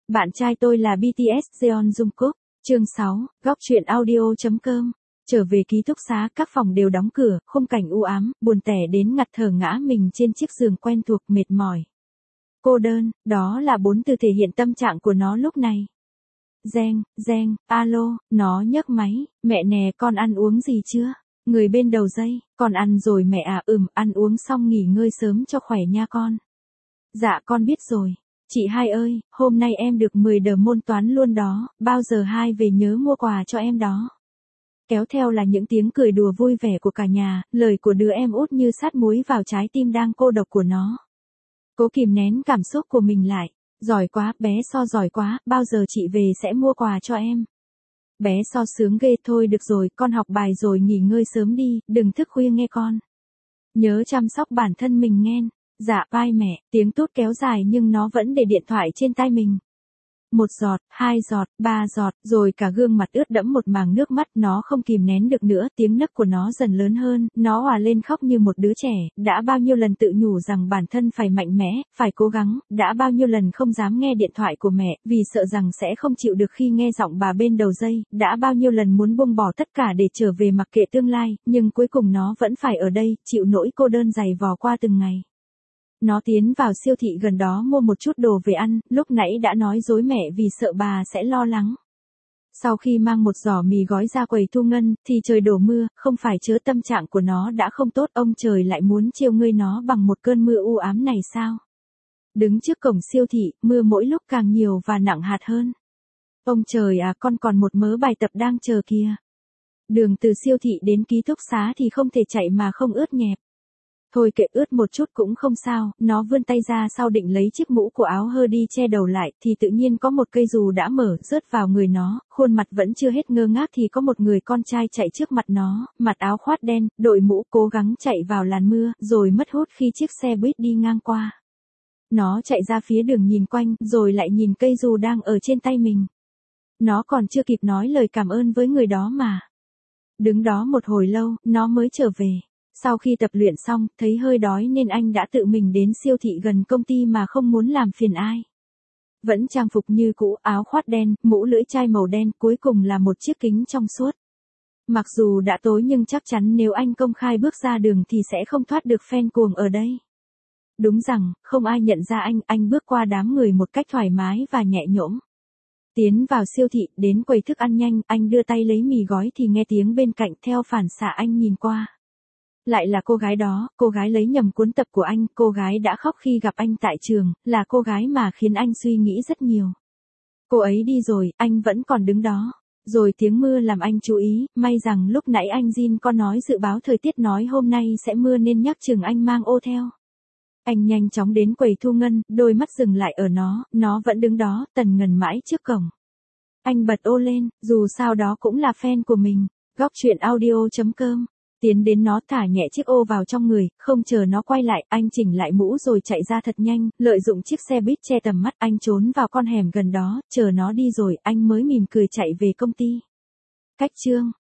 Bạn trai tôi là BTS Jeon Jungkook. Chương 6, góc truyện audio.com. Trở về ký túc xá, các phòng đều đóng cửa, khung cảnh u ám, buồn tẻ đến ngạt thở ngã mình trên chiếc giường quen thuộc, mệt mỏi. Cô đơn, đó là 4 từ thể hiện tâm trạng của nó lúc này. Reng, alo, nó nhấc máy, mẹ nè, con ăn uống gì chưa? Người bên đầu dây, con ăn rồi mẹ à, ăn uống xong nghỉ ngơi sớm cho khỏe nha con. Dạ con biết rồi. Chị hai ơi, hôm nay em được 10 đờ môn toán luôn đó, bao giờ hai về nhớ mua quà cho em đó. Kéo theo là những tiếng cười đùa vui vẻ của cả nhà, lời của đứa em út như sát muối vào trái tim đang cô độc của nó. Cố kìm nén cảm xúc của mình lại. Giỏi quá, bé So giỏi quá, bao giờ chị về sẽ mua quà cho em. Bé So sướng ghê, thôi được rồi, con học bài rồi nghỉ ngơi sớm đi, đừng thức khuya nghe con. Nhớ chăm sóc bản thân mình nghe. Dạ, vai mẹ, tiếng tút kéo dài nhưng nó vẫn để điện thoại trên tay mình. 1 giọt, 2 giọt, 3 giọt, rồi cả gương mặt ướt đẫm một màng nước mắt, nó không kìm nén được nữa, tiếng nấc của nó dần lớn hơn, nó òa lên khóc như một đứa trẻ, đã bao nhiêu lần tự nhủ rằng bản thân phải mạnh mẽ, phải cố gắng, đã bao nhiêu lần không dám nghe điện thoại của mẹ, vì sợ rằng sẽ không chịu được khi nghe giọng bà bên đầu dây, đã bao nhiêu lần muốn buông bỏ tất cả để trở về mặc kệ tương lai, nhưng cuối cùng nó vẫn phải ở đây, chịu nỗi cô đơn dày vò qua từng ngày. Nó tiến vào siêu thị gần đó mua một chút đồ về ăn, lúc nãy đã nói dối mẹ vì sợ bà sẽ lo lắng. Sau khi mang một giỏ mì gói ra quầy thu ngân, thì trời đổ mưa, không phải chớ tâm trạng của nó đã không tốt, ông trời lại muốn trêu ngươi nó bằng một cơn mưa u ám này sao? Đứng trước cổng siêu thị, mưa mỗi lúc càng nhiều và nặng hạt hơn. Ông trời à, con còn một mớ bài tập đang chờ kìa. Đường từ siêu thị đến ký túc xá thì không thể chạy mà không ướt nhẹp. Thôi kệ, ướt một chút cũng không sao, nó vươn tay ra sau định lấy chiếc mũ của áo hơ đi che đầu lại, thì tự nhiên có một cây dù đã mở, rớt vào người nó, khuôn mặt vẫn chưa hết ngơ ngác thì có một người con trai chạy trước mặt nó, mặc áo khoác đen, đội mũ, cố gắng chạy vào làn mưa, rồi mất hút khi chiếc xe buýt đi ngang qua. Nó chạy ra phía đường nhìn quanh, rồi lại nhìn cây dù đang ở trên tay mình. Nó còn chưa kịp nói lời cảm ơn với người đó mà. Đứng đó một hồi lâu, nó mới trở về. Sau khi tập luyện xong, thấy hơi đói nên anh đã tự mình đến siêu thị gần công ty mà không muốn làm phiền ai. Vẫn trang phục như cũ, áo khoác đen, mũ lưỡi chai màu đen, cuối cùng là một chiếc kính trong suốt. Mặc dù đã tối nhưng chắc chắn nếu anh công khai bước ra đường thì sẽ không thoát được fan cuồng ở đây. Đúng rằng, không ai nhận ra anh bước qua đám người một cách thoải mái và nhẹ nhõm. Tiến vào siêu thị, đến quầy thức ăn nhanh, anh đưa tay lấy mì gói thì nghe tiếng bên cạnh, theo phản xạ anh nhìn qua. Lại là cô gái đó, cô gái lấy nhầm cuốn tập của anh, cô gái đã khóc khi gặp anh tại trường, là cô gái mà khiến anh suy nghĩ rất nhiều. Cô ấy đi rồi, anh vẫn còn đứng đó. Rồi tiếng mưa làm anh chú ý, may rằng lúc nãy anh Jin có nói dự báo thời tiết nói hôm nay sẽ mưa nên nhắc chừng anh mang ô theo. Anh nhanh chóng đến quầy thu ngân, đôi mắt dừng lại ở nó vẫn đứng đó, tần ngần mãi trước cổng. Anh bật ô lên, dù sao đó cũng là fan của mình. Góc truyện audio.com. Tiến đến nó thả nhẹ chiếc ô vào trong người, không chờ nó quay lại, anh chỉnh lại mũ rồi chạy ra thật nhanh, lợi dụng chiếc xe buýt che tầm mắt, anh trốn vào con hẻm gần đó, chờ nó đi rồi, anh mới mỉm cười chạy về công ty. Cách chương